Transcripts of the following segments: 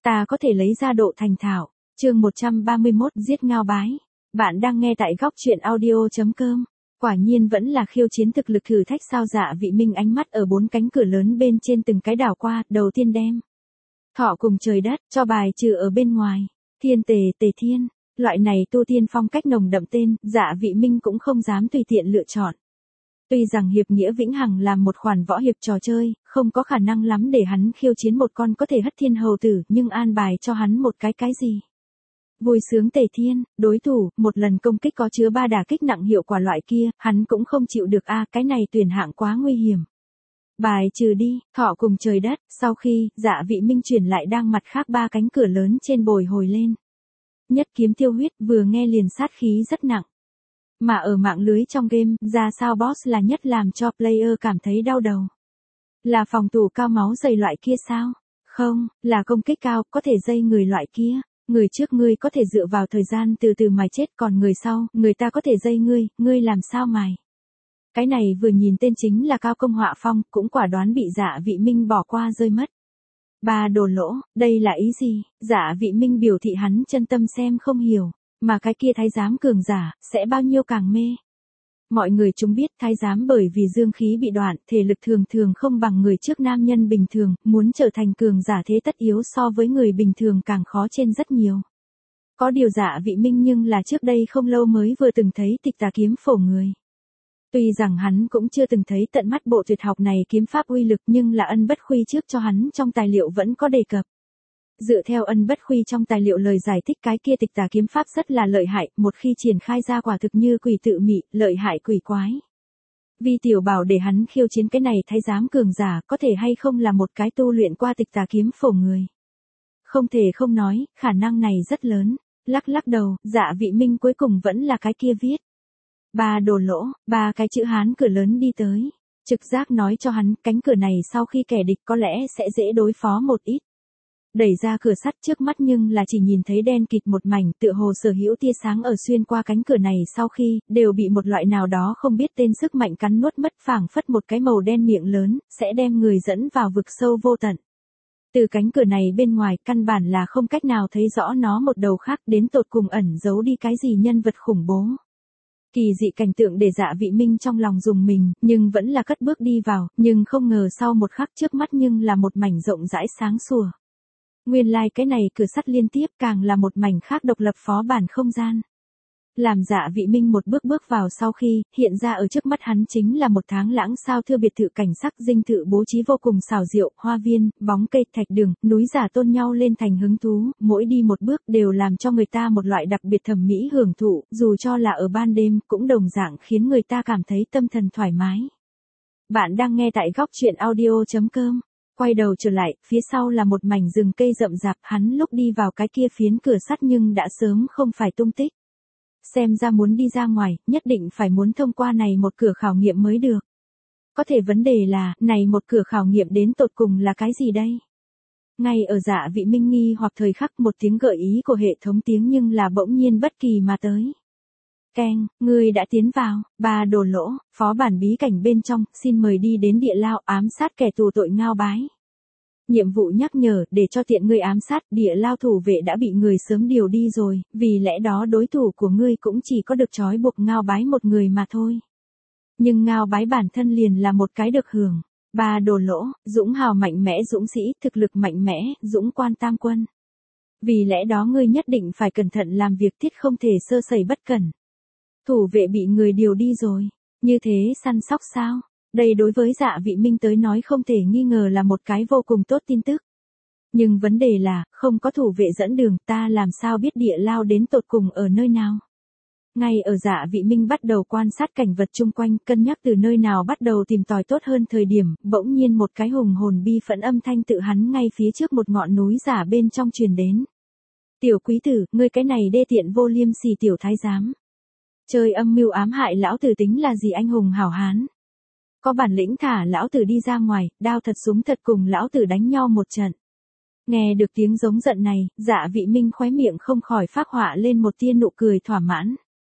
ta có thể lấy ra độ thành thạo. Chương 131 giết Ngao Bái. Bạn đang nghe tại góc truyện audio.com. Quả nhiên vẫn là khiêu chiến thực lực thử thách sao. Dạ Vị Minh ánh mắt ở 4 cánh cửa lớn bên trên từng cái đảo qua, đầu tiên đem thọ cùng trời đất, cho bài trừ ở bên ngoài. Thiên tề tề thiên, loại này tu tiên phong cách nồng đậm tên, Dạ Vị Minh cũng không dám tùy tiện lựa chọn. Tuy rằng hiệp nghĩa vĩnh hằng là một khoản võ hiệp trò chơi, không có khả năng lắm để hắn khiêu chiến một con có thể hất thiên hầu tử, nhưng an bài cho hắn một cái gì. Vui sướng tề thiên, đối thủ, một lần công kích có chứa 3 đả kích nặng hiệu quả loại kia, hắn cũng không chịu được cái này tuyển hạng quá nguy hiểm. Bài trừ đi, thọ cùng trời đất, sau khi, Dạ Vị Minh chuyển lại đang mặt khác 3 cánh cửa lớn trên bồi hồi lên. Nhất kiếm tiêu huyết, vừa nghe liền sát khí rất nặng. Mà ở mạng lưới trong game, ra sao boss là nhất làm cho player cảm thấy đau đầu. Là phòng thủ cao máu dày loại kia sao? Không, là công kích cao, có thể dây người loại kia. Người trước ngươi có thể dựa vào thời gian từ từ mài chết, còn người sau, người ta có thể dây ngươi làm sao mài. Cái này vừa nhìn tên chính là cao công họa phong, cũng quả đoán bị Dạ Vị Minh bỏ qua rơi mất. Ba đồ lỗ, đây là ý gì? Dạ Vị Minh biểu thị hắn chân tâm xem không hiểu, mà cái kia thái giám cường giả, sẽ bao nhiêu càng mê. Mọi người chúng biết thái giám bởi vì dương khí bị đoạn, thể lực thường thường không bằng người trước nam nhân bình thường, muốn trở thành cường giả thế tất yếu so với người bình thường càng khó trên rất nhiều. Có điều Dạ Vị Minh nhưng là trước đây không lâu mới vừa từng thấy Tịch Tà kiếm phổ người. Tuy rằng hắn cũng chưa từng thấy tận mắt bộ tuyệt học này kiếm pháp uy lực, nhưng là Ân Bất Khuy trước cho hắn trong tài liệu vẫn có đề cập. Dựa theo Ân Bất Khuy trong tài liệu lời giải thích cái kia Tịch Tà kiếm pháp rất là lợi hại, một khi triển khai ra quả thực như quỷ tự mị, lợi hại quỷ quái. Vi tiểu bảo để hắn khiêu chiến cái này thái giám cường giả, có thể hay không là một cái tu luyện qua Tịch Tà kiếm phổ người. Không thể không nói, khả năng này rất lớn. Lắc đầu, Dạ Vị Minh cuối cùng vẫn là cái kia viết. Ba đồ lỗ, 3 cái chữ Hán cửa lớn đi tới. Trực giác nói cho hắn, cánh cửa này sau khi kẻ địch có lẽ sẽ dễ đối phó một ít. Đẩy ra cửa sắt trước mắt nhưng là chỉ nhìn thấy đen kịt một mảnh, tựa hồ sở hữu tia sáng ở xuyên qua cánh cửa này sau khi, đều bị một loại nào đó không biết tên sức mạnh cắn nuốt mất, phảng phất một cái màu đen miệng lớn, sẽ đem người dẫn vào vực sâu vô tận. Từ cánh cửa này bên ngoài, căn bản là không cách nào thấy rõ nó một đầu khác, đến tột cùng ẩn giấu đi cái gì nhân vật khủng bố. Kỳ dị cảnh tượng để Dạ Vị Minh trong lòng rùng mình, nhưng vẫn là cất bước đi vào, nhưng không ngờ sau một khắc trước mắt nhưng là một mảnh rộng rãi sáng sủa. Nguyên lai cái này cửa sắt liên tiếp càng là một mảnh khác độc lập phó bản không gian. Làm Dạ Vị Minh một bước vào sau khi, hiện ra ở trước mắt hắn chính là một tháng lãng sao thưa biệt thự cảnh sắc dinh thự bố trí vô cùng xảo diệu, hoa viên, bóng cây, thạch đường, núi giả tôn nhau lên thành hứng thú, mỗi đi một bước đều làm cho người ta một loại đặc biệt thẩm mỹ hưởng thụ, dù cho là ở ban đêm, cũng đồng dạng khiến người ta cảm thấy tâm thần thoải mái. Bạn đang nghe tại góc truyện audio.com. Quay đầu trở lại, phía sau là một mảnh rừng cây rậm rạp, hắn lúc đi vào cái kia phiến cửa sắt nhưng đã sớm không phải tung tích. Xem ra muốn đi ra ngoài, nhất định phải muốn thông qua này một cửa khảo nghiệm mới được. Có thể vấn đề là, này một cửa khảo nghiệm đến tột cùng là cái gì đây? Ngay ở Dạ Vị Minh nghi hoặc thời khắc, một tiếng gợi ý của hệ thống tiếng nhưng là bỗng nhiên bất kỳ mà tới. Keng, ngươi đã tiến vào, ba đồ lỗ, phó bản bí cảnh bên trong, xin mời đi đến địa lao ám sát kẻ tù tội Ngao Bái. Nhiệm vụ nhắc nhở, để cho tiện ngươi ám sát, địa lao thủ vệ đã bị người sớm điều đi rồi, vì lẽ đó đối thủ của ngươi cũng chỉ có được trói buộc Ngao Bái một người mà thôi. Nhưng Ngao Bái bản thân liền là một cái được hưởng. Ba đồ lỗ, dũng hào mạnh mẽ dũng sĩ, thực lực mạnh mẽ, dũng quan tam quân. Vì lẽ đó ngươi nhất định phải cẩn thận làm việc, tiết không thể sơ sẩy bất cẩn. Thủ vệ bị người điều đi rồi, như thế săn sóc sao? Đây đối với Dạ Vị Minh tới nói không thể nghi ngờ là một cái vô cùng tốt tin tức. Nhưng vấn đề là, không có thủ vệ dẫn đường, ta làm sao biết địa lao đến tột cùng ở nơi nào? Ngay ở Dạ Vị Minh bắt đầu quan sát cảnh vật chung quanh, cân nhắc từ nơi nào bắt đầu tìm tòi tốt hơn thời điểm, bỗng nhiên một cái hùng hồn bi phẫn âm thanh tự hắn ngay phía trước một ngọn núi giả bên trong truyền đến. Tiểu quý tử, ngươi cái này đê tiện vô liêm sỉ tiểu thái giám. Chơi âm mưu ám hại lão tử tính là gì anh hùng hảo hán? Có bản lĩnh thả lão tử đi ra ngoài, đao thật súng thật cùng lão tử đánh nhau một trận. Nghe được tiếng giống giận này, Dạ Vị Minh khóe miệng không khỏi phác họa lên một tia nụ cười thỏa mãn.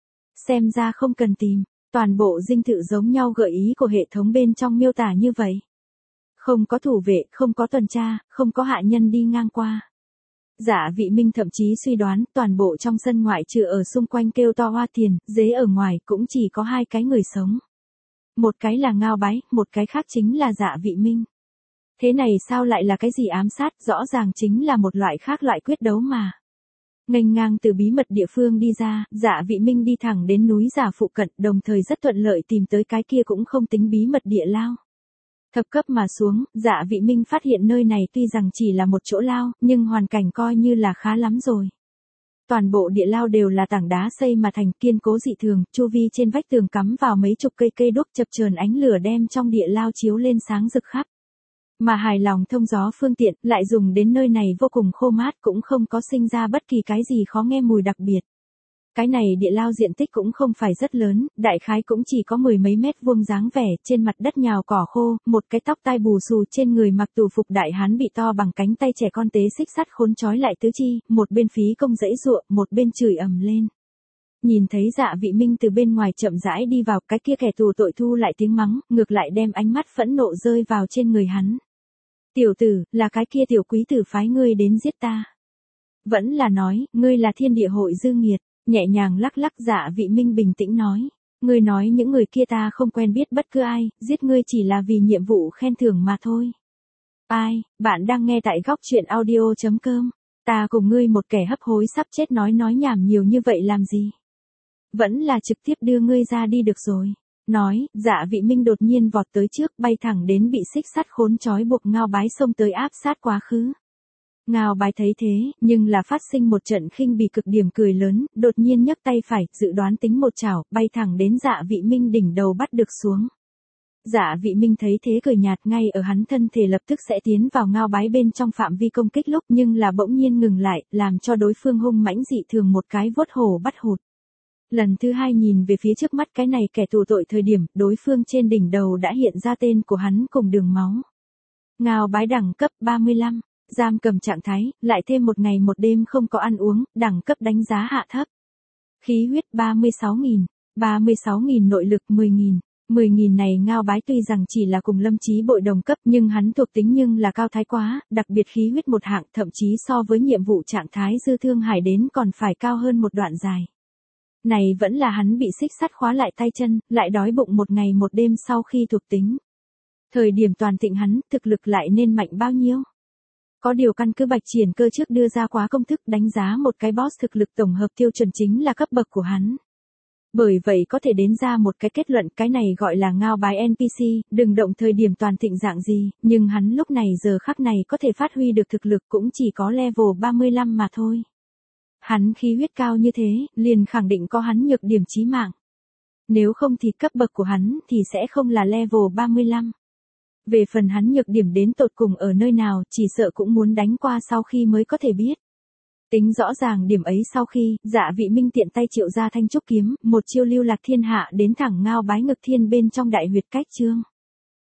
Xem ra không cần tìm, toàn bộ dinh thự giống nhau gợi ý của hệ thống bên trong miêu tả như vậy. Không có thủ vệ, không có tuần tra, không có hạ nhân đi ngang qua. Dạ Vị Minh thậm chí suy đoán toàn bộ trong sân ngoại trừ ở xung quanh kêu to hoa tiền, dế ở ngoài cũng chỉ có hai cái người sống. Một cái là Ngao Bái, một cái khác chính là Dạ Vị Minh. Thế này sao lại là cái gì ám sát, rõ ràng chính là một loại khác loại quyết đấu mà. Nghênh ngang từ bí mật địa phương đi ra, Dạ Vị Minh đi thẳng đến núi Giả phụ cận, đồng thời rất thuận lợi tìm tới cái kia cũng không tính bí mật địa lao. Thập cấp mà xuống, Dạ Vị Minh phát hiện nơi này tuy rằng chỉ là một chỗ lao, nhưng hoàn cảnh coi như là khá lắm rồi. Toàn bộ địa lao đều là tảng đá xây mà thành, kiên cố dị thường, chu vi trên vách tường cắm vào mấy chục cây đuốc chập chờn ánh lửa đem trong địa lao chiếu lên sáng rực khắp. Mà hài lòng thông gió phương tiện, lại dùng đến nơi này vô cùng khô mát, cũng không có sinh ra bất kỳ cái gì khó nghe mùi đặc biệt. Cái này địa lao diện tích cũng không phải rất lớn, đại khái cũng chỉ có 10 mấy mét vuông dáng vẻ, trên mặt đất nhào cỏ khô, một cái tóc tai bù xù trên người mặc tù phục đại hán bị to bằng cánh tay trẻ con tế xích sắt khốn trói lại tứ chi, một bên phí công giãy giụa, một bên chửi ầm lên. Nhìn thấy Dạ Vị Minh từ bên ngoài chậm rãi đi vào, cái kia kẻ tù tội thu lại tiếng mắng, ngược lại đem ánh mắt phẫn nộ rơi vào trên người hắn. Tiểu tử, là cái kia tiểu quý tử phái ngươi đến giết ta. Vẫn là nói, ngươi là thiên địa hội dư nghiệt. Nhẹ nhàng lắc lắc Dạ Vị Minh bình tĩnh nói. Ngươi nói những người kia ta không quen biết bất cứ ai, giết ngươi chỉ là vì nhiệm vụ khen thưởng mà thôi. Ai, bạn đang nghe tại góc truyện audio.com. Ta cùng ngươi một kẻ hấp hối sắp chết nói nhảm nhiều như vậy làm gì? Vẫn là trực tiếp đưa ngươi ra đi được rồi. Nói, Dạ Vị Minh đột nhiên vọt tới trước, bay thẳng đến bị xích sắt khốn trói buộc Ngao Bái xông tới áp sát quá khứ. Ngao Bái thấy thế, nhưng là phát sinh một trận khinh bỉ cực điểm cười lớn, đột nhiên nhấc tay phải, dự đoán tính một chảo, bay thẳng đến Dạ Vị Minh đỉnh đầu bắt được xuống. Dạ Vị Minh thấy thế cười nhạt, ngay ở hắn thân thể lập tức sẽ tiến vào Ngao Bái bên trong phạm vi công kích lúc, nhưng là bỗng nhiên ngừng lại, làm cho đối phương hung mãnh dị thường một cái vuốt hổ bắt hụt. Lần thứ hai nhìn về phía trước mắt cái này kẻ tù tội thời điểm, đối phương trên đỉnh đầu đã hiện ra tên của hắn cùng đường máu. Ngao Bái đẳng cấp 35, giam cầm trạng thái, lại thêm một ngày một đêm không có ăn uống, đẳng cấp đánh giá hạ thấp. Khí huyết 36.000, 36.000 nội lực 10.000. 10.000 này Ngao Bái tuy rằng chỉ là cùng Lâm Chí Bội đồng cấp nhưng hắn thuộc tính nhưng là cao thái quá, đặc biệt khí huyết một hạng thậm chí so với nhiệm vụ trạng thái dư thương hải đến còn phải cao hơn một đoạn dài. Này vẫn là hắn bị xích sắt khóa lại tay chân, lại đói bụng một ngày một đêm sau khi thuộc tính. Thời điểm toàn thịnh hắn, thực lực lại nên mạnh bao nhiêu? Có điều căn cứ Bạch Triển Cơ trước đưa ra quá công thức đánh giá một cái boss thực lực tổng hợp tiêu chuẩn chính là cấp bậc của hắn. Bởi vậy có thể đến ra một cái kết luận, cái này gọi là Ngao Bái NPC, đừng động thời điểm toàn thịnh dạng gì, nhưng hắn lúc này giờ khắc này có thể phát huy được thực lực cũng chỉ có level 35 mà thôi. Hắn khí huyết cao như thế, liền khẳng định có hắn nhược điểm chí mạng. Nếu không thì cấp bậc của hắn thì sẽ không là level 35. Về phần hắn nhược điểm đến tột cùng ở nơi nào, chỉ sợ cũng muốn đánh qua sau khi mới có thể biết. Tính rõ ràng điểm ấy sau khi, Dạ Vị Minh tiện tay triệu ra thanh trúc kiếm, một chiêu lưu lạc thiên hạ đến thẳng Ngao Bái ngực thiên bên trong đại huyệt cách chương.